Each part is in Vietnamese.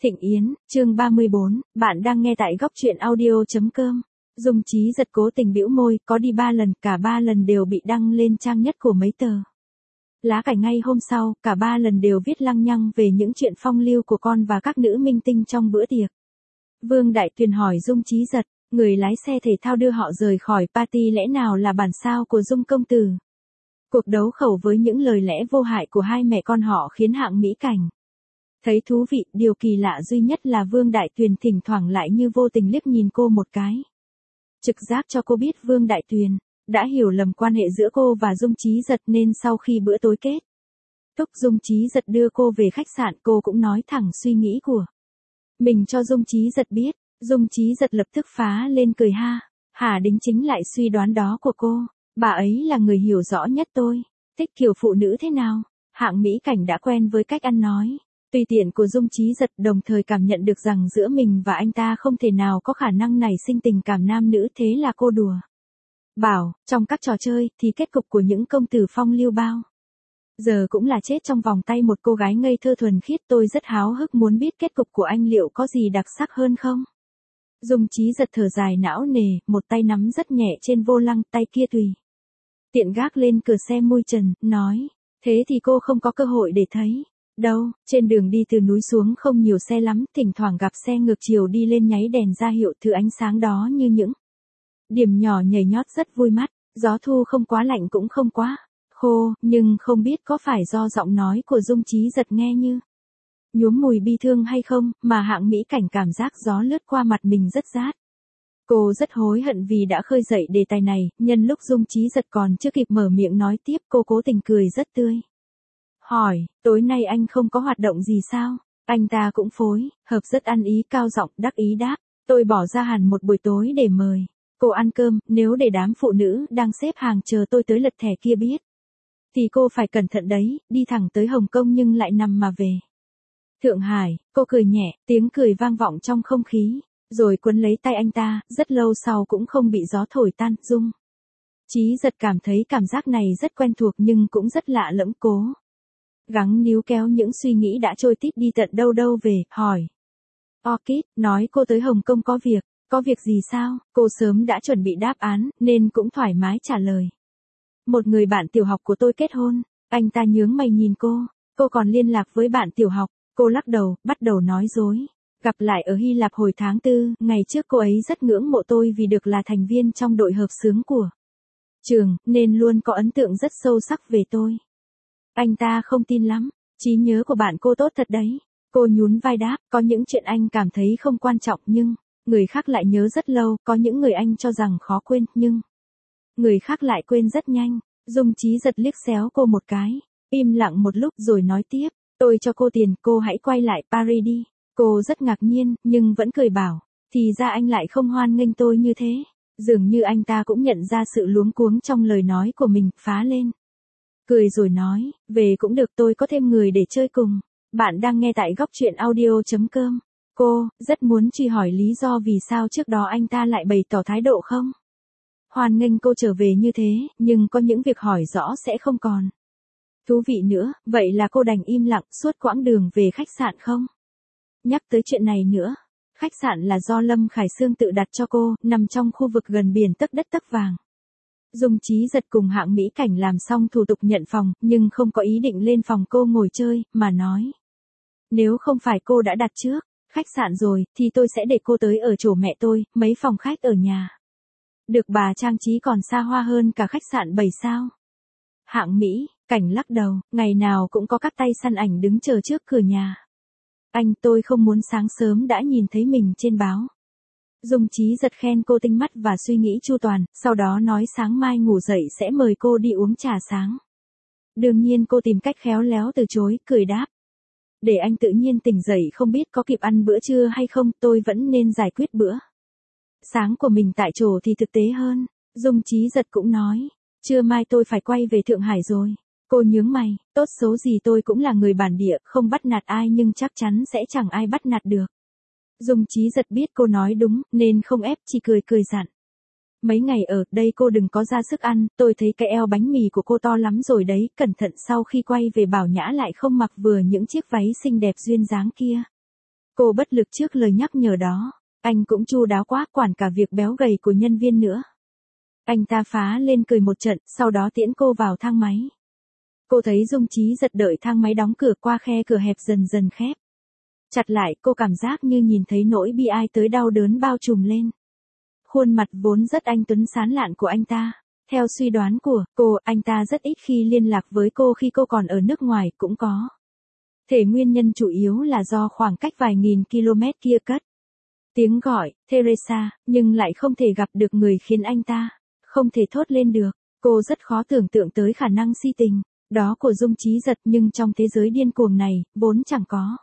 Thịnh Yến, chương 34, bạn đang nghe tại góc truyện audio.com. Dung Chí giật cố tình bĩu môi, có đi 3 lần, cả 3 lần đều bị đăng lên trang nhất của mấy tờ. Lá cải ngay hôm sau, cả 3 lần đều viết lăng nhăng về những chuyện phong lưu của con và các nữ minh tinh trong bữa tiệc. Vương Đại Tuyền hỏi Dung Chí giật, người lái xe thể thao đưa họ rời khỏi party lẽ nào là bản sao của Dung công tử. Cuộc đấu khẩu với những lời lẽ vô hại của hai mẹ con họ khiến Hạng Mỹ Cảnh thấy thú vị, điều kỳ lạ duy nhất là Vương Đại Tuyền thỉnh thoảng lại như vô tình liếc nhìn cô một cái. Trực giác cho cô biết Vương Đại Tuyền đã hiểu lầm quan hệ giữa cô và Dung Chí giật nên sau khi bữa tối kết thúc Dung Chí giật đưa cô về khách sạn cô cũng nói thẳng suy nghĩ của mình cho Dung Chí giật biết. Dung Chí giật lập tức phá lên cười ha. Hà đính chính lại suy đoán đó của cô. Bà ấy là người hiểu rõ nhất tôi. Thích kiểu phụ nữ thế nào? Hạng Mỹ Cảnh đã quen với cách ăn nói tùy tiện của Dung Chí giật, đồng thời cảm nhận được rằng giữa mình và anh ta không thể nào có khả năng nảy sinh tình cảm nam nữ, thế là cô đùa bảo, trong các trò chơi thì kết cục của những công tử phong lưu bao giờ cũng là chết trong vòng tay một cô gái ngây thơ thuần khiết, tôi rất háo hức muốn biết kết cục của anh liệu có gì đặc sắc hơn không. Dung Chí giật thở dài não nề, một tay nắm rất nhẹ trên vô lăng, tay kia tùy tiện gác lên cửa xe mui trần, nói, thế thì cô không có cơ hội để thấy đâu. Trên đường đi từ núi xuống không nhiều xe lắm, thỉnh thoảng gặp xe ngược chiều đi lên nháy đèn ra hiệu, thứ ánh sáng đó như những điểm nhỏ nhảy nhót rất vui mắt. Gió thu không quá lạnh cũng không quá khô, nhưng không biết có phải do giọng nói của Dung Chí giật nghe như nhuốm mùi bi thương hay không, mà Hạng Mỹ Cảnh cảm giác gió lướt qua mặt mình rất rát. Cô rất hối hận vì đã khơi dậy đề tài này, nhân lúc Dung Chí giật còn chưa kịp mở miệng nói tiếp, cô cố tình cười rất tươi. Hỏi, tối nay anh không có hoạt động gì sao? Anh ta cũng phối hợp rất ăn ý, cao giọng đắc ý đáp, tôi bỏ ra hẳn một buổi tối để mời cô ăn cơm, nếu để đám phụ nữ đang xếp hàng chờ tôi tới lật thẻ kia biết thì cô phải cẩn thận đấy, đi thẳng tới Hồng Kông nhưng lại nằm mà về Thượng Hải. Cô cười nhẹ, tiếng cười vang vọng trong không khí, rồi quấn lấy tay anh ta, rất lâu sau cũng không bị gió thổi tan. Dung Chí giật cảm thấy cảm giác này rất quen thuộc nhưng cũng rất lạ lẫm, cố gắng níu kéo những suy nghĩ đã trôi tít đi tận đâu đâu về, hỏi. Orchid, nói cô tới Hồng Kông có việc gì sao? Cô sớm đã chuẩn bị đáp án, nên cũng thoải mái trả lời. Một người bạn tiểu học của tôi kết hôn. Anh ta nhướng mày nhìn cô còn liên lạc với bạn tiểu học. Cô lắc đầu, bắt đầu nói dối. Gặp lại ở Hy Lạp hồi tháng 4, ngày trước cô ấy rất ngưỡng mộ tôi vì được là thành viên trong đội hợp xướng của trường, nên luôn có ấn tượng rất sâu sắc về tôi. Anh ta không tin lắm, trí nhớ của bạn cô tốt thật đấy. Cô nhún vai đáp, có những chuyện anh cảm thấy không quan trọng nhưng người khác lại nhớ rất lâu, có những người anh cho rằng khó quên, nhưng người khác lại quên rất nhanh. Dung Chí giật liếc xéo cô một cái, im lặng một lúc rồi nói tiếp, tôi cho cô tiền, cô hãy quay lại Paris đi. Cô rất ngạc nhiên, nhưng vẫn cười bảo, thì ra anh lại không hoan nghênh tôi như thế. Dường như anh ta cũng nhận ra sự luống cuống trong lời nói của mình, phá lên cười rồi nói, về cũng được, tôi có thêm người để chơi cùng. Bạn đang nghe tại góc truyện audio.com. Cô rất muốn truy hỏi lý do vì sao trước đó anh ta lại bày tỏ thái độ không hoan nghênh cô trở về như thế, nhưng có những việc hỏi rõ sẽ không còn thú vị nữa, vậy là cô đành im lặng suốt quãng đường về khách sạn không nhắc tới chuyện này nữa. Khách sạn là do Lâm Khải Sương tự đặt cho cô, nằm trong khu vực gần biển tấc đất tấc vàng. Dung Chí giật cùng Hạng Mỹ Cảnh làm xong thủ tục nhận phòng, nhưng không có ý định lên phòng cô ngồi chơi, mà nói. Nếu không phải cô đã đặt trước khách sạn rồi, thì tôi sẽ để cô tới ở chỗ mẹ tôi, mấy phòng khách ở nhà được bà trang trí còn xa hoa hơn cả khách sạn 7 sao. Hạng Mỹ Cảnh lắc đầu, ngày nào cũng có các tay săn ảnh đứng chờ trước cửa nhà. Tôi không muốn sáng sớm đã nhìn thấy mình trên báo. Dung Chí giật khen cô tinh mắt và suy nghĩ chu toàn, sau đó nói sáng mai ngủ dậy sẽ mời cô đi uống trà sáng. Đương nhiên cô tìm cách khéo léo từ chối, cười đáp. Để anh tự nhiên tỉnh dậy không biết có kịp ăn bữa trưa hay không, tôi vẫn nên giải quyết bữa sáng của mình tại chỗ thì thực tế hơn. Dung Chí giật cũng nói, trưa mai tôi phải quay về Thượng Hải rồi. Cô nhướng mày, tốt xấu gì tôi cũng là người bản địa, không bắt nạt ai nhưng chắc chắn sẽ chẳng ai bắt nạt được. Dung Chí giật biết cô nói đúng, nên không ép, chỉ cười cười dặn. Mấy ngày ở đây cô đừng có ra sức ăn, tôi thấy cái eo bánh mì của cô to lắm rồi đấy, cẩn thận sau khi quay về bảo Nhã lại không mặc vừa những chiếc váy xinh đẹp duyên dáng kia. Cô bất lực trước lời nhắc nhở đó. Anh cũng chu đáo quá, quản cả việc béo gầy của nhân viên nữa. Anh ta phá lên cười một trận, sau đó tiễn cô vào thang máy. Cô thấy Dung Chí Giật đợi thang máy đóng cửa qua khe cửa hẹp dần dần khép chặt lại, cô cảm giác như nhìn thấy nỗi bi ai tới đau đớn bao trùm lên. Khuôn mặt vốn rất anh tuấn sán lạn của anh ta. Theo suy đoán của cô, anh ta rất ít khi liên lạc với cô khi cô còn ở nước ngoài cũng có. Thể nguyên nhân chủ yếu là do khoảng cách vài nghìn km kia cất. Tiếng gọi, Teresa, nhưng lại không thể gặp được người khiến anh ta không thể thốt lên được. Cô rất khó tưởng tượng tới khả năng si tình đó của Dung Chí Giật, nhưng trong thế giới điên cuồng này, vốn chẳng có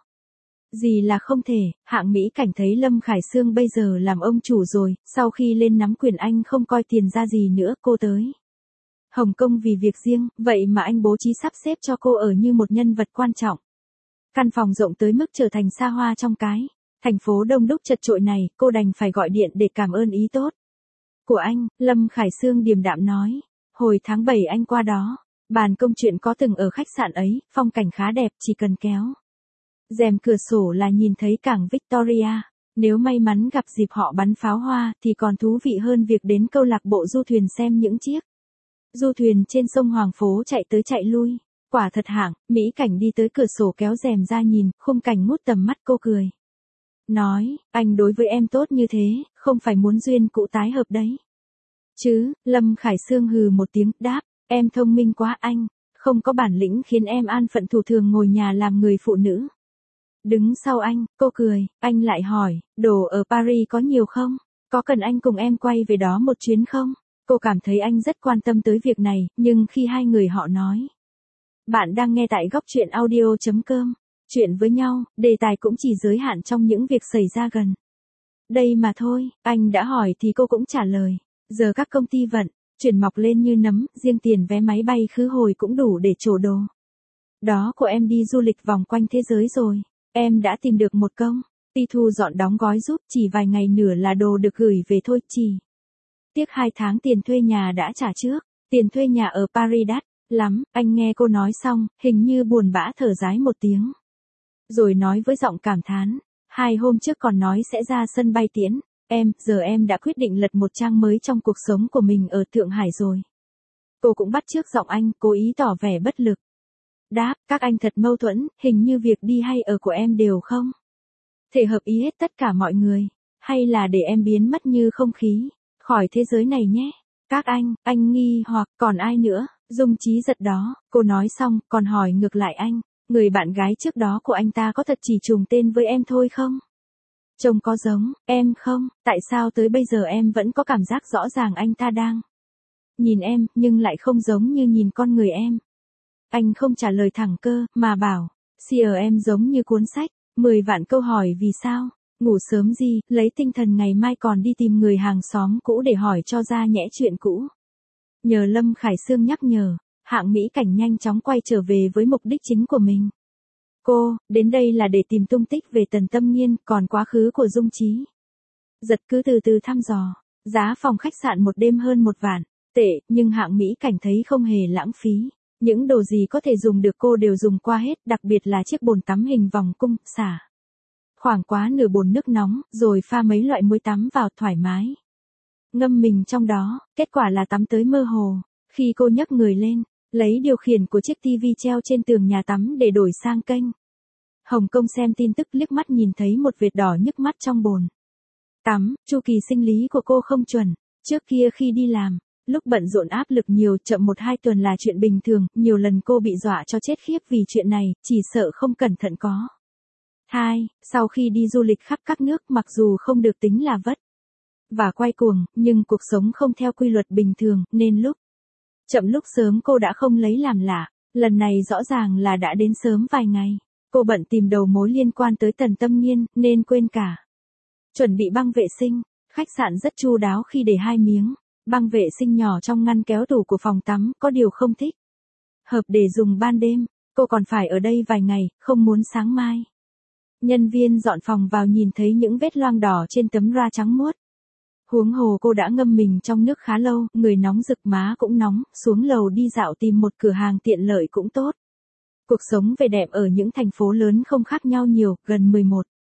gì là không thể. Hạng Mỹ Cảnh thấy Lâm Khải Sương bây giờ làm ông chủ rồi, sau khi lên nắm quyền anh không coi tiền ra gì nữa. Cô tới Hồng Kông vì việc riêng, vậy mà anh bố trí sắp xếp cho cô ở như một nhân vật quan trọng. Căn phòng rộng tới mức trở thành xa hoa trong cái thành phố đông đúc chật chội này, cô đành phải gọi điện để cảm ơn ý tốt của anh. Lâm Khải Sương điềm đạm nói, hồi tháng 7 anh qua đó, bàn công chuyện có từng ở khách sạn ấy, phong cảnh khá đẹp, chỉ cần kéo rèm cửa sổ là nhìn thấy cảng Victoria. Nếu may mắn gặp dịp họ bắn pháo hoa thì còn thú vị hơn việc đến câu lạc bộ du thuyền xem những chiếc du thuyền trên sông Hoàng Phố chạy tới chạy lui. Quả thật hạng Mỹ Cảnh đi tới cửa sổ kéo rèm ra nhìn, khung cảnh ngút tầm mắt. Cô cười nói, anh đối với em tốt như thế, không phải muốn duyên cũ tái hợp đấy chứ. Lâm Khải Sương hừ một tiếng, đáp, em thông minh quá anh, không có bản lĩnh khiến em an phận thủ thường ngồi nhà làm người phụ nữ. Đứng sau anh, cô cười, anh lại hỏi, đồ ở Paris có nhiều không? Có cần anh cùng em quay về đó một chuyến không? Cô cảm thấy anh rất quan tâm tới việc này, nhưng khi hai người họ nói. Bạn đang nghe tại góc truyện audio.com. Chuyện với nhau, đề tài cũng chỉ giới hạn trong những việc xảy ra gần đây mà thôi. Anh đã hỏi thì cô cũng trả lời. Giờ các công ty vận chuyển mọc lên như nấm, riêng tiền vé máy bay khứ hồi cũng đủ để trổ đồ đó của em đi du lịch vòng quanh thế giới rồi. Em đã tìm được một công ty thu dọn đóng gói giúp, chỉ vài ngày nữa là đồ được gửi về thôi. Chỉ tiếc 2 tháng tiền thuê nhà đã trả trước. Tiền thuê nhà ở Paris đắt lắm. Anh nghe cô nói xong, hình như buồn bã thở dài một tiếng, rồi nói với giọng cảm thán, 2 hôm trước còn nói sẽ ra sân bay tiễn em, giờ em đã quyết định lật một trang mới trong cuộc sống của mình ở Thượng Hải rồi. Cô cũng bắt chước giọng anh, cố ý tỏ vẻ bất lực. Đáp, các anh thật mâu thuẫn, hình như việc đi hay ở của em đều không thể hợp ý hết tất cả mọi người, hay là để em biến mất như không khí khỏi thế giới này nhé. Các anh nghi hoặc còn ai nữa? Dung Chí Giật đó. Cô nói xong, còn hỏi ngược lại anh, người bạn gái trước đó của anh ta có thật chỉ trùng tên với em thôi không? Trông có giống em không? Tại sao tới bây giờ em vẫn có cảm giác rõ ràng anh ta đang nhìn em, nhưng lại không giống như nhìn con người em? Anh không trả lời thẳng cơ, mà bảo, em giống như cuốn sách, 10 vạn câu hỏi vì sao? Ngủ sớm gì, lấy tinh thần ngày mai còn đi tìm người hàng xóm cũ để hỏi cho ra nhẽ chuyện cũ. Nhờ Lâm Khải Sương nhắc nhở, Hạng Mỹ Cảnh nhanh chóng quay trở về với mục đích chính của mình. Cô đến đây là để tìm tung tích về Tần Tâm Nghiên, còn quá khứ của Dung Chí Giật cứ từ từ thăm dò. Giá phòng khách sạn một đêm hơn 1 vạn tệ, nhưng Hạng Mỹ Cảnh thấy không hề lãng phí. Những đồ gì có thể dùng được cô đều dùng qua hết, đặc biệt là chiếc bồn tắm hình vòng cung, xả khoảng quá nửa bồn nước nóng, rồi pha mấy loại muối tắm vào thoải mái ngâm mình trong đó. Kết quả là tắm tới mơ hồ. Khi cô nhấc người lên, lấy điều khiển của chiếc tivi treo trên tường nhà tắm để đổi sang kênh Hồng Kông xem tin tức, liếc mắt nhìn thấy một vệt đỏ nhức mắt trong bồn tắm. Chu kỳ sinh lý của cô không chuẩn. Trước kia khi đi làm, lúc bận rộn áp lực nhiều, chậm 1-2 tuần là chuyện bình thường. Nhiều lần cô bị dọa cho chết khiếp vì chuyện này, chỉ sợ không cẩn thận có thai. Sau khi đi du lịch khắp các nước, mặc dù không được tính là vất và quay cuồng, nhưng cuộc sống không theo quy luật bình thường, nên lúc chậm lúc sớm cô đã không lấy làm lạ. Lần này rõ ràng là đã đến sớm vài ngày. Cô bận tìm đầu mối liên quan tới Tần Tâm Nghiên, nên quên cả chuẩn bị băng vệ sinh. Khách sạn rất chu đáo khi để 2 miếng băng vệ sinh nhỏ trong ngăn kéo tủ của phòng tắm, có điều không thích hợp để dùng ban đêm. Cô còn phải ở đây vài ngày, không muốn sáng mai nhân viên dọn phòng vào nhìn thấy những vết loang đỏ trên tấm ra trắng muốt. Huống hồ cô đã ngâm mình trong nước khá lâu, người nóng rực, má cũng nóng. Xuống lầu đi dạo tìm một cửa hàng tiện lợi cũng tốt. Cuộc sống về đẹp ở những thành phố lớn không khác nhau nhiều. Gần 11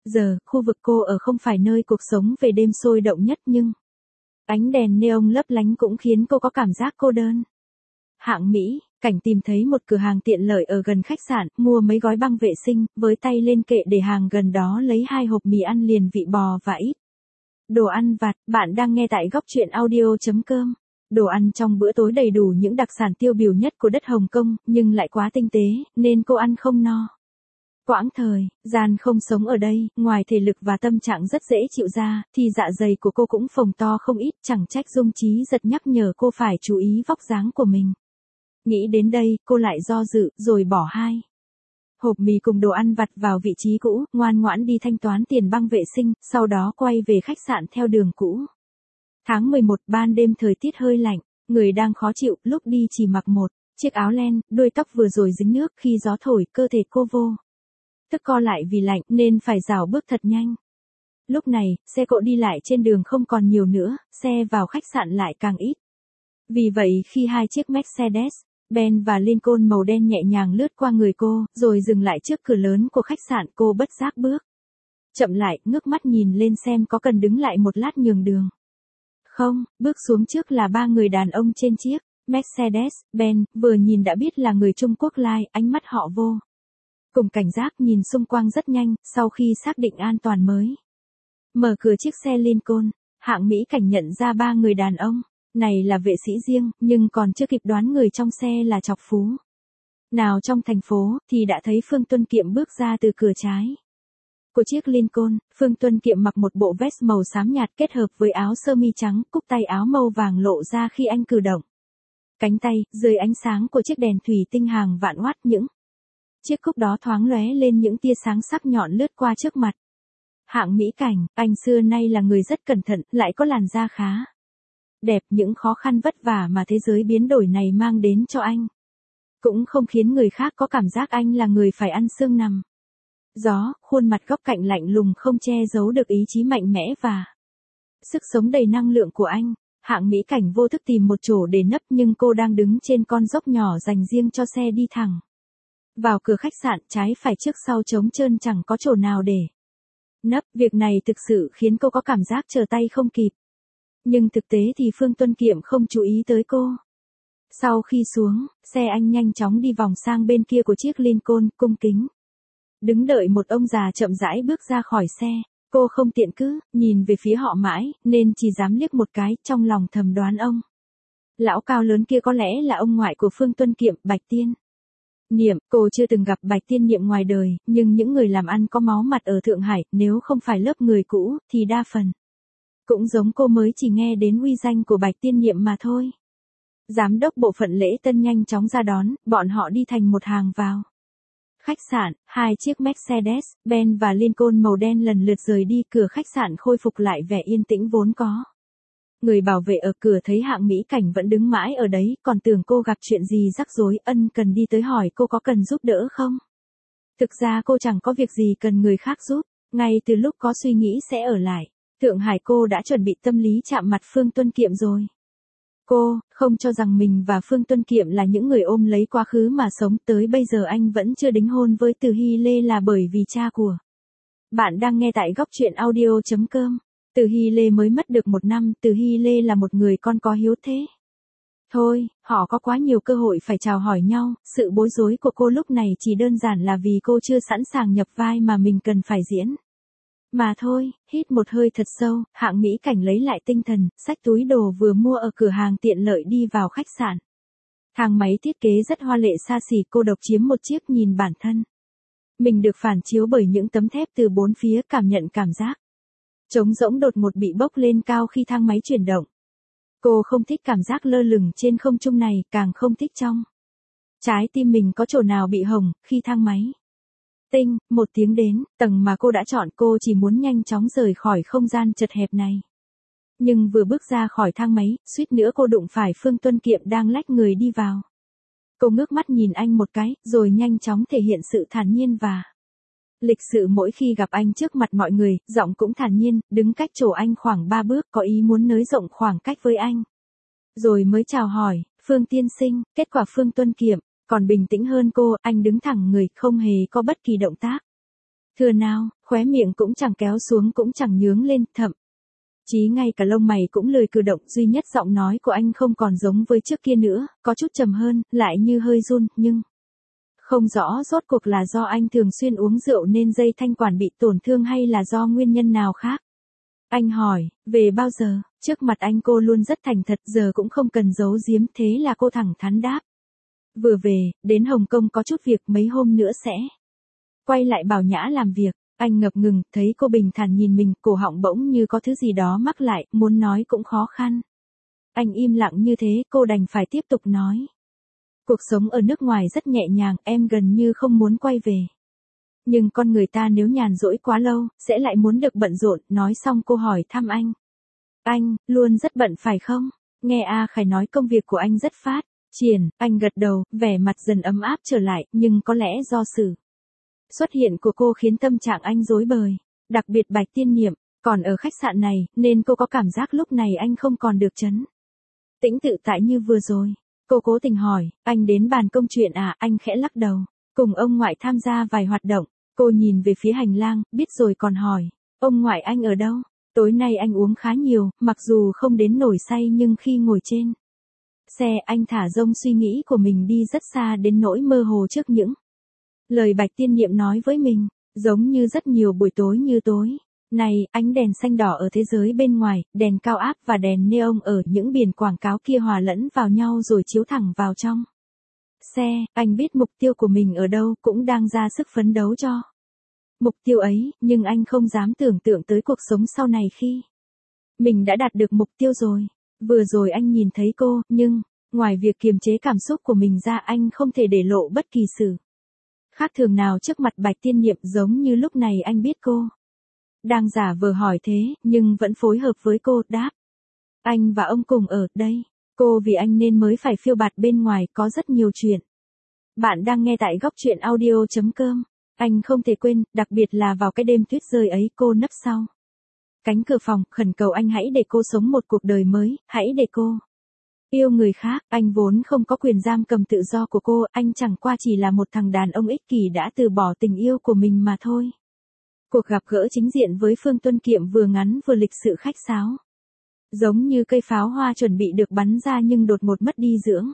Giờ, khu vực cô ở không phải nơi cuộc sống về đêm sôi động nhất nhưng ánh đèn neon lấp lánh cũng khiến cô có cảm giác cô đơn. Hạng Mỹ, Cảnh tìm thấy một cửa hàng tiện lợi ở gần khách sạn, mua mấy gói băng vệ sinh, với tay lên kệ để hàng gần đó lấy 2 hộp mì ăn liền vị bò và ít đồ ăn vặt. Bạn đang nghe tại góc truyện audio.com. Đồ ăn trong bữa tối đầy đủ những đặc sản tiêu biểu nhất của đất Hồng Kông, nhưng lại quá tinh tế, nên cô ăn không no. Quãng thời gian không sống ở đây, ngoài thể lực và tâm trạng rất dễ chịu ra, thì dạ dày của cô cũng phồng to không ít, chẳng trách Dung Chí Giật nhắc nhở cô phải chú ý vóc dáng của mình. Nghĩ đến đây, cô lại do dự, rồi bỏ 2 hộp mì cùng đồ ăn vặt vào vị trí cũ, ngoan ngoãn đi thanh toán tiền băng vệ sinh, sau đó quay về khách sạn theo đường cũ. Tháng 11, ban đêm thời tiết hơi lạnh, người đang khó chịu, lúc đi chỉ mặc một chiếc áo len, đuôi tóc vừa rồi dính nước, khi gió thổi, cơ thể cô vô thức co lại vì lạnh, nên phải rảo bước thật nhanh. Lúc này, xe cộ đi lại trên đường không còn nhiều nữa, xe vào khách sạn lại càng ít. Vì vậy khi 2 chiếc Mercedes-Benz và Lincoln màu đen nhẹ nhàng lướt qua người cô, rồi dừng lại trước cửa lớn của khách sạn, cô bất giác bước chậm lại, ngước mắt nhìn lên xem có cần đứng lại một lát nhường đường. Không, bước xuống trước là 3 người đàn ông trên chiếc Mercedes-Benz, vừa nhìn đã biết là người Trung Quốc lai, ánh mắt họ vô cùng cảnh giác, nhìn xung quanh rất nhanh, sau khi xác định an toàn mới mở cửa chiếc xe Lincoln. Hạng Mỹ Cảnh nhận ra 3 người đàn ông này là vệ sĩ riêng, nhưng còn chưa kịp đoán người trong xe là trọc phú nào trong thành phố, thì đã thấy Phương Tuân Kiệm bước ra từ cửa trái của chiếc Lincoln. Phương Tuân Kiệm mặc một bộ vest màu xám nhạt kết hợp với áo sơ mi trắng, cúc tay áo màu vàng lộ ra khi anh cử động cánh tay, dưới ánh sáng của chiếc đèn thủy tinh hàng vạn watt, những chiếc cúc đó thoáng lóe lên những tia sáng sắc nhọn lướt qua trước mặt. Hạng Mỹ Cảnh, anh xưa nay là người rất cẩn thận, lại có làn da khá đẹp, những khó khăn vất vả mà thế giới biến đổi này mang đến cho anh cũng không khiến người khác có cảm giác anh là người phải ăn xương nằm gió. Khuôn mặt góc cạnh lạnh lùng không che giấu được ý chí mạnh mẽ và sức sống đầy năng lượng của anh. Hạng Mỹ Cảnh vô thức tìm một chỗ để nấp, nhưng cô đang đứng trên con dốc nhỏ dành riêng cho xe đi thẳng vào cửa khách sạn, trái phải trước sau trống trơn, chẳng có chỗ nào để nấp. Việc này thực sự khiến cô có cảm giác trở tay không kịp. Nhưng thực tế thì Phương Tuân Kiệm không chú ý tới cô. Sau khi xuống xe, anh nhanh chóng đi vòng sang bên kia của chiếc Lincoln, cung kính đứng đợi một ông già chậm rãi bước ra khỏi xe. Cô không tiện cứ nhìn về phía họ mãi, nên chỉ dám liếc một cái, trong lòng thầm đoán ông lão cao lớn kia có lẽ là ông ngoại của Phương Tuân Kiệm, Bạch Tiên Niệm. Cô chưa từng gặp Bạch Tiên Niệm ngoài đời, nhưng những người làm ăn có máu mặt ở Thượng Hải, nếu không phải lớp người cũ, thì đa phần cũng giống cô, mới chỉ nghe đến uy danh của Bạch Tiên Niệm mà thôi. Giám đốc bộ phận lễ tân nhanh chóng ra đón, bọn họ đi thành một hàng vào khách sạn. 2 chiếc Mercedes-Benz và Lincoln màu đen lần lượt rời đi, cửa khách sạn khôi phục lại vẻ yên tĩnh vốn có. Người bảo vệ ở cửa thấy Hạng Mỹ Cảnh vẫn đứng mãi ở đấy, còn tưởng cô gặp chuyện gì rắc rối, ân cần đi tới hỏi cô có cần giúp đỡ không. Thực ra cô chẳng có việc gì cần người khác giúp, ngay từ lúc có suy nghĩ sẽ ở lại Thượng Hải, cô đã chuẩn bị tâm lý chạm mặt Phương Tuân Kiệm rồi. Cô không cho rằng mình và Phương Tuân Kiệm là những người ôm lấy quá khứ mà sống, tới bây giờ anh vẫn chưa đính hôn với Từ Hy Lê là bởi vì cha của. Bạn đang nghe tại góc truyện audio.com. Từ Hy Lê mới mất được 1 năm, Từ Hy Lê là một người con có hiếu thế. Thôi, họ có quá nhiều cơ hội phải chào hỏi nhau, sự bối rối của cô lúc này chỉ đơn giản là vì cô chưa sẵn sàng nhập vai mà mình cần phải diễn mà thôi. Hít một hơi thật sâu, Hạng Mỹ Cảnh lấy lại tinh thần, xách túi đồ vừa mua ở cửa hàng tiện lợi đi vào khách sạn. Thang máy thiết kế rất hoa lệ xa xỉ, cô độc chiếm một chiếc, nhìn bản thân mình được phản chiếu bởi những tấm thép từ 4 phía, cảm nhận cảm giác trống rỗng đột ngột bị bốc lên cao khi thang máy chuyển động. Cô không thích cảm giác lơ lửng trên không trung này, càng không thích trong trái tim mình có chỗ nào bị hồng khi thang máy tinh một tiếng đến tầng mà cô đã chọn. Cô chỉ muốn nhanh chóng rời khỏi không gian chật hẹp này. Nhưng vừa bước ra khỏi thang máy, suýt nữa cô đụng phải Phương Tuân Kiệm đang lách người đi vào. Cô ngước mắt nhìn anh một cái, rồi nhanh chóng thể hiện sự thản nhiên và lịch sự. Mỗi khi gặp anh trước mặt mọi người, giọng cũng thản nhiên, đứng cách chỗ anh khoảng 3 bước, có ý muốn nới rộng khoảng cách với anh. Rồi mới chào hỏi, Phương tiên sinh. Kết quả Phương Tuân Kiệm còn bình tĩnh hơn cô, anh đứng thẳng người, không hề có bất kỳ động tác Thưa nào, khóe miệng cũng chẳng kéo xuống cũng chẳng nhướng lên, thậm chí ngay cả lông mày cũng lười cử động, duy nhất giọng nói của anh không còn giống với trước kia nữa, có chút trầm hơn, lại như hơi run, nhưng không rõ rốt cuộc là do anh thường xuyên uống rượu nên dây thanh quản bị tổn thương hay là do nguyên nhân nào khác. Anh hỏi, về bao giờ? Trước mặt anh cô luôn rất thành thật, giờ cũng không cần giấu giếm, thế là cô thẳng thắn đáp. Vừa về, đến Hồng Kông có chút việc, mấy hôm nữa sẽ quay lại Bảo Nhã làm việc. Anh ngập ngừng, thấy cô bình thản nhìn mình, cổ họng bỗng như có thứ gì đó mắc lại, muốn nói cũng khó khăn. Anh im lặng như thế, cô đành phải tiếp tục nói. Cuộc sống ở nước ngoài rất nhẹ nhàng, em gần như không muốn quay về. Nhưng con người ta nếu nhàn rỗi quá lâu, sẽ lại muốn được bận rộn. Nói xong cô hỏi thăm anh. Anh, luôn rất bận phải không? Nghe A Khải nói công việc của anh rất phát triển, anh gật đầu, vẻ mặt dần ấm áp trở lại, nhưng có lẽ do sự xuất hiện của cô khiến tâm trạng anh rối bời. Đặc biệt Bạch Tiên Niệm, còn ở khách sạn này, nên cô có cảm giác lúc này anh không còn được trấn tĩnh tự tại như vừa rồi. Cô cố tình hỏi, anh đến bàn công chuyện à? Anh khẽ lắc đầu, cùng ông ngoại tham gia vài hoạt động. Cô nhìn về phía hành lang, biết rồi còn hỏi, ông ngoại anh ở đâu? Tối nay anh uống khá nhiều, mặc dù không đến nổi say nhưng khi ngồi trên xe anh thả rông suy nghĩ của mình đi rất xa đến nỗi mơ hồ trước những lời Bạch Tiên Niệm nói với mình, giống như rất nhiều buổi tối như tối này, ánh đèn xanh đỏ ở thế giới bên ngoài, đèn cao áp và đèn neon ở những biển quảng cáo kia hòa lẫn vào nhau rồi chiếu thẳng vào trong xe. Anh biết mục tiêu của mình ở đâu, cũng đang ra sức phấn đấu cho mục tiêu ấy, nhưng anh không dám tưởng tượng tới cuộc sống sau này khi mình đã đạt được mục tiêu rồi. Vừa rồi anh nhìn thấy cô, nhưng ngoài việc kiềm chế cảm xúc của mình ra, anh không thể để lộ bất kỳ sự khác thường nào trước mặt Bạch Tiên Niệm, giống như lúc này anh biết cô đang giả vờ hỏi thế, nhưng vẫn phối hợp với cô, đáp. Anh và ông cùng ở đây. Cô vì anh nên mới phải phiêu bạt bên ngoài, có rất nhiều chuyện. Bạn đang nghe tại góc truyện audio.com. Anh không thể quên, đặc biệt là vào cái đêm tuyết rơi ấy, cô nấp sau cánh cửa phòng, khẩn cầu anh hãy để cô sống một cuộc đời mới, hãy để cô yêu người khác. Anh vốn không có quyền giam cầm tự do của cô, anh chẳng qua chỉ là một thằng đàn ông ích kỷ đã từ bỏ tình yêu của mình mà thôi. Cuộc gặp gỡ chính diện với Phương Tuân Kiệm vừa ngắn vừa lịch sự khách sáo. Giống như cây pháo hoa chuẩn bị được bắn ra nhưng đột ngột mất đi dưỡng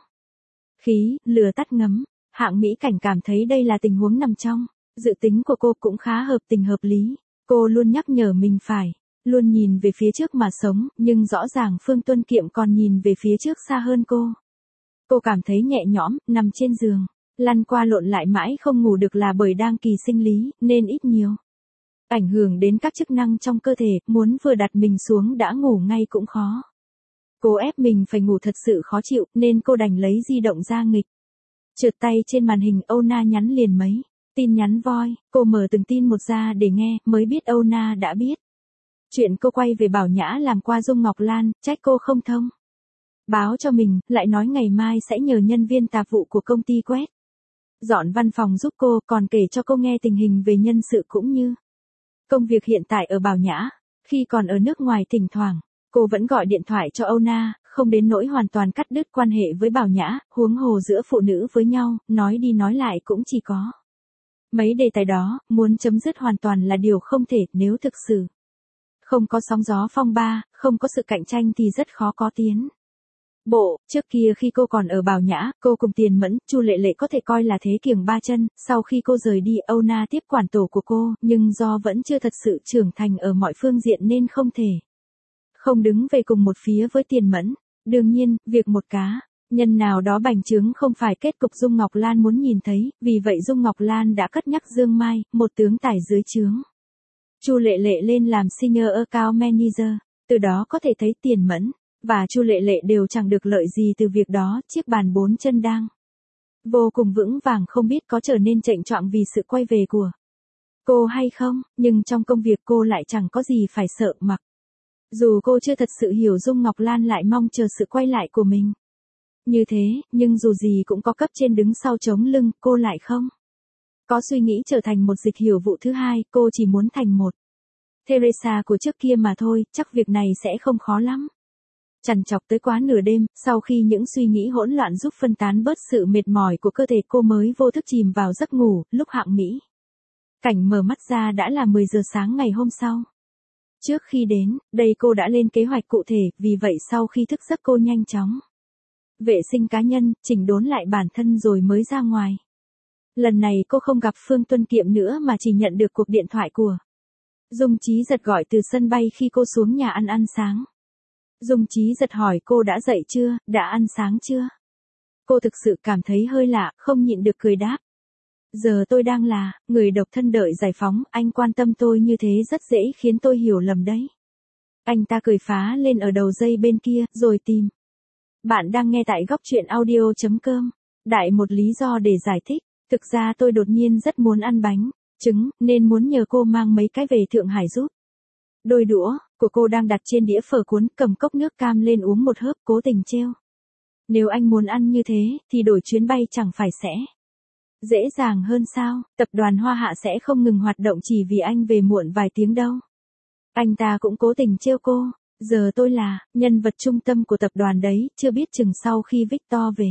khí, lửa tắt ngấm. Hạng Mỹ Cảnh cảm thấy đây là tình huống nằm trong dự tính của cô, cũng khá hợp tình hợp lý. Cô luôn nhắc nhở mình phải luôn nhìn về phía trước mà sống, nhưng rõ ràng Phương Tuân Kiệm còn nhìn về phía trước xa hơn cô. Cô cảm thấy nhẹ nhõm, nằm trên giường, lăn qua lộn lại mãi không ngủ được là bởi đang kỳ sinh lý, nên ít nhiều ảnh hưởng đến các chức năng trong cơ thể, muốn vừa đặt mình xuống đã ngủ ngay cũng khó. Cô ép mình phải ngủ thật sự khó chịu, nên cô đành lấy di động ra nghịch. Trượt tay trên màn hình Âu Na nhắn liền mấy tin nhắn voi, cô mở từng tin một ra để nghe, mới biết Âu Na đã biết chuyện cô quay về Bảo Nhã làm qua Dung Ngọc Lan, trách cô không thông báo cho mình, lại nói ngày mai sẽ nhờ nhân viên tạp vụ của công ty quét dọn văn phòng giúp cô, còn kể cho cô nghe tình hình về nhân sự cũng như công việc hiện tại ở Bảo Nhã. Khi còn ở nước ngoài, thỉnh thoảng cô vẫn gọi điện thoại cho Âu Na, không đến nỗi hoàn toàn cắt đứt quan hệ với Bảo Nhã, huống hồ giữa phụ nữ với nhau, nói đi nói lại cũng chỉ có mấy đề tài đó, muốn chấm dứt hoàn toàn là điều không thể. Nếu thực sự không có sóng gió phong ba, không có sự cạnh tranh thì rất khó có tiến bộ. Trước kia khi cô còn ở Bảo Nhã, cô cùng Tiền Mẫn, Chu Lệ Lệ có thể coi là thế kiềng ba chân. Sau khi cô rời đi, Âu Na tiếp quản tổ của cô, nhưng do vẫn chưa thật sự trưởng thành ở mọi phương diện nên không thể không đứng về cùng một phía với Tiền Mẫn. Đương nhiên, việc một cá nhân nào đó bành trướng không phải kết cục Dung Ngọc Lan muốn nhìn thấy, vì vậy Dung Ngọc Lan đã cất nhắc Dương Mai, một tướng tài dưới trướng Chu Lệ Lệ, lên làm Senior Account Manager. Từ đó có thể thấy Tiền Mẫn và Chu Lệ Lệ đều chẳng được lợi gì từ việc đó. Chiếc bàn 4 chân đang vô cùng vững vàng không biết có trở nên chệnh choạng vì sự quay về của cô hay không, nhưng trong công việc cô lại chẳng có gì phải sợ. Mặc dù cô chưa thật sự hiểu Dung Ngọc Lan lại mong chờ sự quay lại của mình như thế, nhưng dù gì cũng có cấp trên đứng sau chống lưng, cô lại không có suy nghĩ trở thành một Dịch Hiểu Vụ thứ hai. Cô chỉ muốn thành một Teresa của trước kia mà thôi, chắc việc này sẽ không khó lắm. Trằn trọc tới quá nửa đêm, sau khi những suy nghĩ hỗn loạn giúp phân tán bớt sự mệt mỏi của cơ thể, cô mới vô thức chìm vào giấc ngủ. Lúc Hạng Mỹ Cảnh mở mắt ra đã là 10 giờ sáng ngày hôm sau. Trước khi đến, đây cô đã lên kế hoạch cụ thể, vì vậy sau khi thức giấc cô nhanh chóng vệ sinh cá nhân, chỉnh đốn lại bản thân rồi mới ra ngoài. Lần này cô không gặp Phương Tuân Kiệm nữa mà chỉ nhận được cuộc điện thoại của Dung Chí Giật gọi từ sân bay khi cô xuống nhà ăn sáng. Dung Chí Giật hỏi cô đã dậy chưa, đã ăn sáng chưa? Cô thực sự cảm thấy hơi lạ, không nhịn được cười đáp. Giờ tôi đang là người độc thân đợi giải phóng, anh quan tâm tôi như thế rất dễ khiến tôi hiểu lầm đấy. Anh ta cười phá lên ở đầu dây bên kia, rồi tìm. Bạn đang nghe tại góc truyện audio.com. Đại một lý do để giải thích, thực ra tôi đột nhiên rất muốn ăn bánh trứng, nên muốn nhờ cô mang mấy cái về Thượng Hải giúp. Đôi đũa của cô đang đặt trên đĩa phở cuốn, cầm cốc nước cam lên uống một hớp, cố tình trêu. Nếu anh muốn ăn như thế, thì đổi chuyến bay chẳng phải sẽ dễ dàng hơn sao? Tập đoàn Hoa Hạ sẽ không ngừng hoạt động chỉ vì anh về muộn vài tiếng đâu. Anh ta cũng cố tình trêu cô. Giờ tôi là nhân vật trung tâm của tập đoàn đấy, chưa biết chừng sau khi Victor về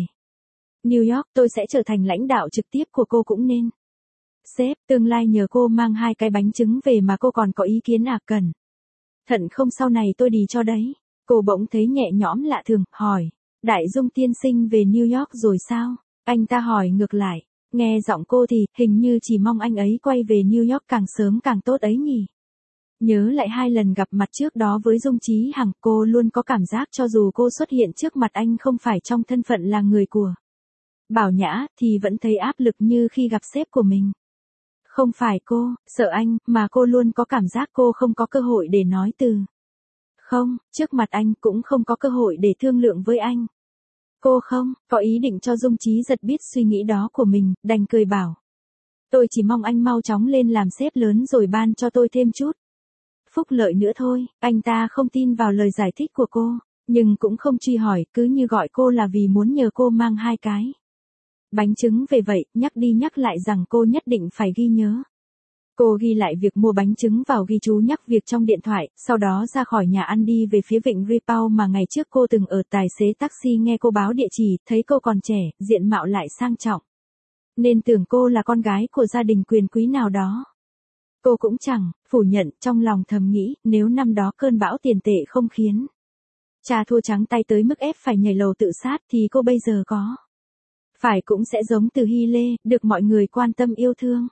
New York tôi sẽ trở thành lãnh đạo trực tiếp của cô cũng nên. Sếp, tương lai nhờ cô mang 2 cái bánh trứng về mà cô còn có ý kiến à? Cần thận không, sau này tôi đi cho đấy. Cô bỗng thấy nhẹ nhõm lạ thường, hỏi. Đại Dung tiên sinh về New York rồi sao? Anh ta hỏi ngược lại. Nghe giọng cô thì, hình như chỉ mong anh ấy quay về New York càng sớm càng tốt ấy nhỉ. Nhớ lại 2 lần gặp mặt trước đó với Dung Chí Hằng, cô luôn có cảm giác cho dù cô xuất hiện trước mặt anh không phải trong thân phận là người của Bảo Nhã, thì vẫn thấy áp lực như khi gặp sếp của mình. Không phải cô sợ anh, mà cô luôn có cảm giác cô không có cơ hội để nói từ không, trước mặt anh, cũng không có cơ hội để thương lượng với anh. Cô không có ý định cho Dung Chí Giật biết suy nghĩ đó của mình, đành cười bảo. Tôi chỉ mong anh mau chóng lên làm sếp lớn rồi ban cho tôi thêm chút phúc lợi nữa thôi. Anh ta không tin vào lời giải thích của cô, nhưng cũng không truy hỏi, cứ như gọi cô là vì muốn nhờ cô mang 2 cái bánh trứng về vậy, nhắc đi nhắc lại rằng cô nhất định phải ghi nhớ. Cô ghi lại việc mua bánh trứng vào ghi chú nhắc việc trong điện thoại, sau đó ra khỏi nhà ăn đi về phía vịnh Ripoll mà ngày trước cô từng ở. Tài xế taxi nghe cô báo địa chỉ, thấy cô còn trẻ, diện mạo lại sang trọng, nên tưởng cô là con gái của gia đình quyền quý nào đó. Cô cũng chẳng phủ nhận, trong lòng thầm nghĩ, nếu năm đó cơn bão tiền tệ không khiến cha thua trắng tay tới mức ép phải nhảy lầu tự sát thì cô bây giờ có phải cũng sẽ giống Từ Hy Lê, được mọi người quan tâm yêu thương.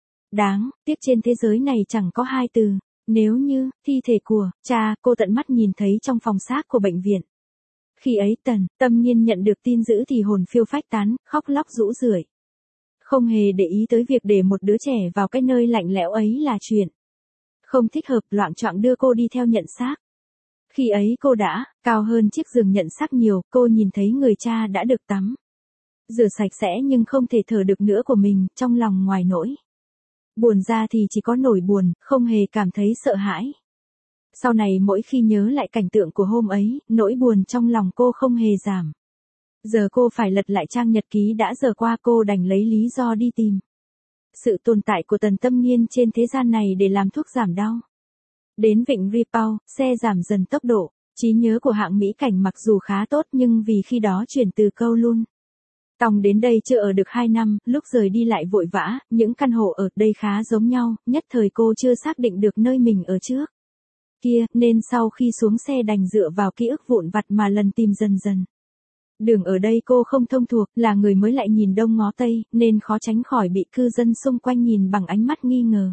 Đáng tiếc trên thế giới này chẳng có 2 từ nếu như. Thi thể của cha cô tận mắt nhìn thấy trong phòng xác của bệnh viện. Khi ấy Tâm Nhiên nhận được tin dữ thì hồn phiêu phách tán, khóc lóc rũ rượi. Không hề để ý tới việc để một đứa trẻ vào cái nơi lạnh lẽo ấy là chuyện không thích hợp, loạng choạng đưa cô đi theo nhận xác. Khi ấy cô đã cao hơn chiếc giường nhận xác nhiều, cô nhìn thấy người cha đã được tắm rửa sạch sẽ nhưng không thể thở được nữa của mình, trong lòng ngoài nỗi buồn ra thì chỉ có nỗi buồn, không hề cảm thấy sợ hãi. Sau này mỗi khi nhớ lại cảnh tượng của hôm ấy, nỗi buồn trong lòng cô không hề giảm. Giờ cô phải lật lại trang nhật ký đã dở qua, cô đành lấy lý do đi tìm sự tồn tại của Tần Tâm Nghiên trên thế gian này để làm thuốc giảm đau. Đến vịnh Ripoll, xe giảm dần tốc độ. Trí nhớ của Hạng Mỹ Cảnh mặc dù khá tốt nhưng vì khi đó chuyển từ Kowloon Tòng đến đây chưa ở được 2 năm, lúc rời đi lại vội vã, những căn hộ ở đây khá giống nhau, nhất thời cô chưa xác định được nơi mình ở trước kia, nên sau khi xuống xe đành dựa vào ký ức vụn vặt mà lần tìm dần dần. Đường ở đây cô không thông thuộc, là người mới lại nhìn đông ngó tây, nên khó tránh khỏi bị cư dân xung quanh nhìn bằng ánh mắt nghi ngờ.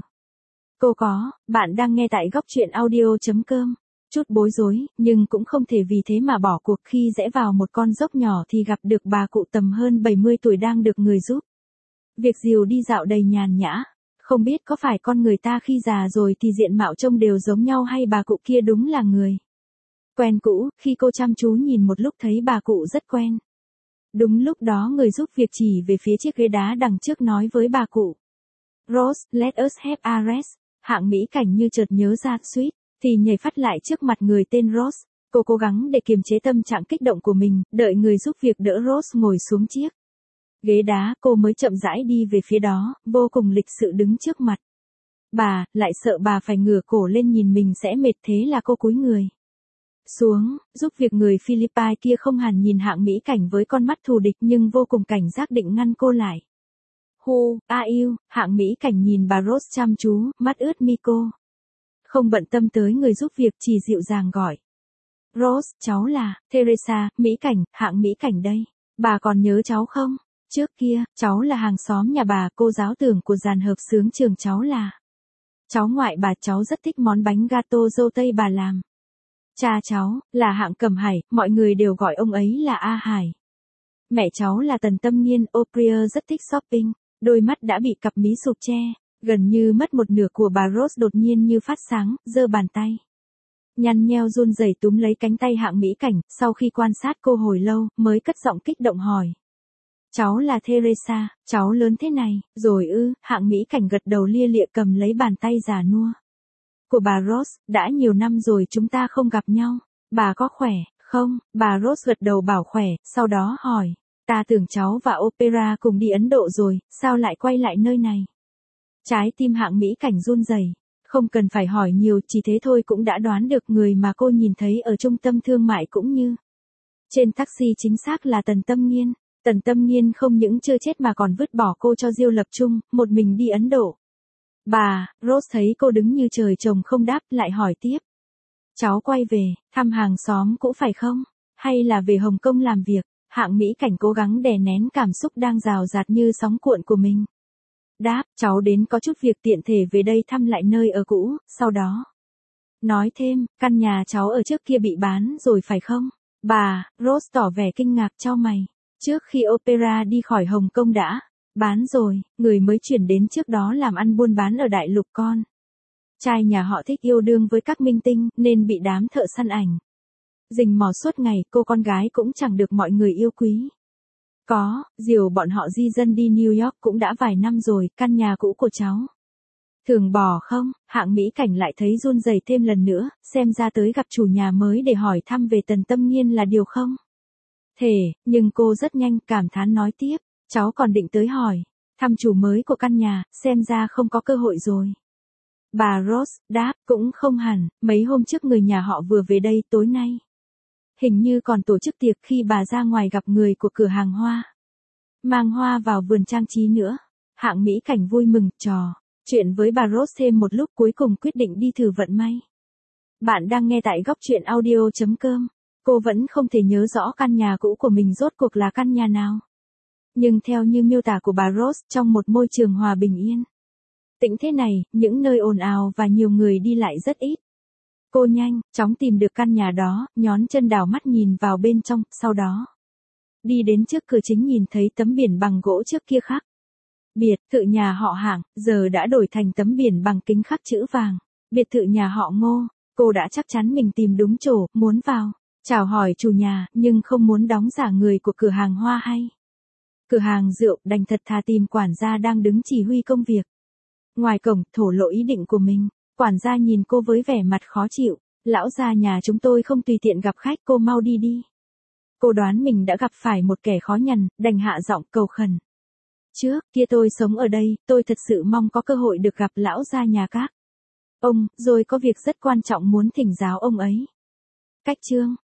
Bạn đang nghe tại góc truyện audio.com. Chút bối rối, nhưng cũng không thể vì thế mà bỏ cuộc. Khi rẽ vào một con dốc nhỏ thì gặp được bà cụ tầm hơn 70 tuổi đang được người giúp việc dìu đi dạo đầy nhàn nhã. Không biết có phải con người ta khi già rồi thì diện mạo trông đều giống nhau hay bà cụ kia đúng là người quen cũ. Khi cô chăm chú nhìn một lúc thấy bà cụ rất quen. Đúng lúc đó người giúp việc chỉ về phía chiếc ghế đá đằng trước nói với bà cụ. Rose, let us have a rest. Hạng Mỹ Cảnh như chợt nhớ ra suýt thì nhảy phát lại trước mặt người tên Rose. Cô cố gắng để kiềm chế tâm trạng kích động của mình, đợi người giúp việc đỡ Rose ngồi xuống chiếc ghế đá, cô mới chậm rãi đi về phía đó, vô cùng lịch sự đứng trước mặt bà, lại sợ bà phải ngửa cổ lên nhìn mình sẽ mệt, thế là cô cúi người xuống. Giúp việc người Philippines kia không hẳn nhìn Hạng Mỹ Cảnh với con mắt thù địch nhưng vô cùng cảnh giác định ngăn cô lại. Who are you? Hạng mỹ cảnh nhìn bà Rose chăm chú, mắt ướt mi cô. Không bận tâm tới người giúp việc, chỉ dịu dàng gọi. Rose, cháu là Teresa, mỹ cảnh, hạng mỹ cảnh đây. Bà còn nhớ cháu không? Trước kia, cháu là hàng xóm nhà bà, cô giáo tưởng của dàn hợp xướng trường cháu là. Cháu ngoại bà, cháu rất thích món bánh gato dâu tây bà làm. Cha cháu, là Hạng Cầm Hải, mọi người đều gọi ông ấy là A Hải. Mẹ cháu là Tần Tâm Nghiên, O'Brien rất thích shopping, đôi mắt đã bị cặp mí sụp che, gần như mất một nửa của bà Rose đột nhiên như phát sáng, giơ bàn tay. Nhăn nheo run rẩy túm lấy cánh tay Hạng mỹ cảnh, sau khi quan sát cô hồi lâu, mới cất giọng kích động hỏi. Cháu là Teresa, cháu lớn thế này, rồi ư, Hạng mỹ cảnh gật đầu lia lịa cầm lấy bàn tay già nua của bà Rose, đã nhiều năm rồi chúng ta không gặp nhau, bà có khỏe, không? Bà Rose gật đầu bảo khỏe, sau đó hỏi, ta tưởng cháu và Opera cùng đi Ấn Độ rồi, sao lại quay lại nơi này? Trái tim Hạng mỹ cảnh run rẩy, không cần phải hỏi nhiều, chỉ thế thôi cũng đã đoán được người mà cô nhìn thấy ở trung tâm thương mại cũng như trên taxi chính xác là Tần Tâm Nghiên. Tần Tâm Nghiên không những chưa chết mà còn vứt bỏ cô cho Diêu Lập Trung, một mình đi Ấn Độ. Bà, Rose thấy cô đứng như trời trồng không đáp, lại hỏi tiếp. Cháu quay về, thăm hàng xóm cũ phải không? Hay là về Hồng Kông làm việc? Hạng mỹ cảnh cố gắng đè nén cảm xúc đang rào rạt như sóng cuộn của mình. Đáp, cháu đến có chút việc tiện thể về đây thăm lại nơi ở cũ, sau đó. Nói thêm, căn nhà cháu ở trước kia bị bán rồi phải không? Bà, Rose tỏ vẻ kinh ngạc chau mày. Trước khi Opera đi khỏi Hồng Kông đã bán rồi, người mới chuyển đến trước đó làm ăn buôn bán ở đại lục con. Trai nhà họ thích yêu đương với các minh tinh, nên bị đám thợ săn ảnh rình mò suốt ngày, cô con gái cũng chẳng được mọi người yêu quý. Có, dìu bọn họ di dân đi New York cũng đã vài năm rồi, căn nhà cũ của cháu. Thường bỏ không? Hạng mỹ cảnh lại thấy run rẩy thêm lần nữa, xem ra tới gặp chủ nhà mới để hỏi thăm về Tần Tâm Nghiên là điều không thể, nhưng cô rất nhanh cảm thán nói tiếp, cháu còn định tới hỏi thăm chủ mới của căn nhà, xem ra không có cơ hội rồi. Bà Rose đáp, cũng không hẳn, mấy hôm trước người nhà họ vừa về đây tối nay. Hình như còn tổ chức tiệc khi bà ra ngoài gặp người của cửa hàng hoa. Mang hoa vào vườn trang trí nữa. Hạng mỹ cảnh vui mừng, trò chuyện với bà Rose thêm một lúc cuối cùng quyết định đi thử vận may. Bạn đang nghe tại góc truyện audio.com. Cô vẫn không thể nhớ rõ căn nhà cũ của mình rốt cuộc là căn nhà nào. Nhưng theo như miêu tả của bà Rose, trong một môi trường hòa bình yên tĩnh thế này, những nơi ồn ào và nhiều người đi lại rất ít. Cô nhanh chóng tìm được căn nhà đó, nhón chân đảo mắt nhìn vào bên trong, sau đó đi đến trước cửa chính nhìn thấy tấm biển bằng gỗ trước kia khắc biệt thự nhà họ Hạng, giờ đã đổi thành tấm biển bằng kính khắc chữ vàng, biệt thự nhà họ Ngô. Cô đã chắc chắn mình tìm đúng chỗ, muốn vào chào hỏi chủ nhà, nhưng không muốn đóng giả người của cửa hàng hoa hay cửa hàng rượu, đành thật thà tìm quản gia đang đứng chỉ huy công việc ngoài cổng, thổ lộ ý định của mình. Quản gia nhìn cô với vẻ mặt khó chịu, lão gia nhà chúng tôi không tùy tiện gặp khách, cô mau đi đi. Cô đoán mình đã gặp phải một kẻ khó nhằn, đành hạ giọng cầu khẩn. Trước kia tôi sống ở đây, tôi thật sự mong có cơ hội được gặp lão gia nhà các ông, rồi có việc rất quan trọng muốn thỉnh giáo ông ấy. Cách chương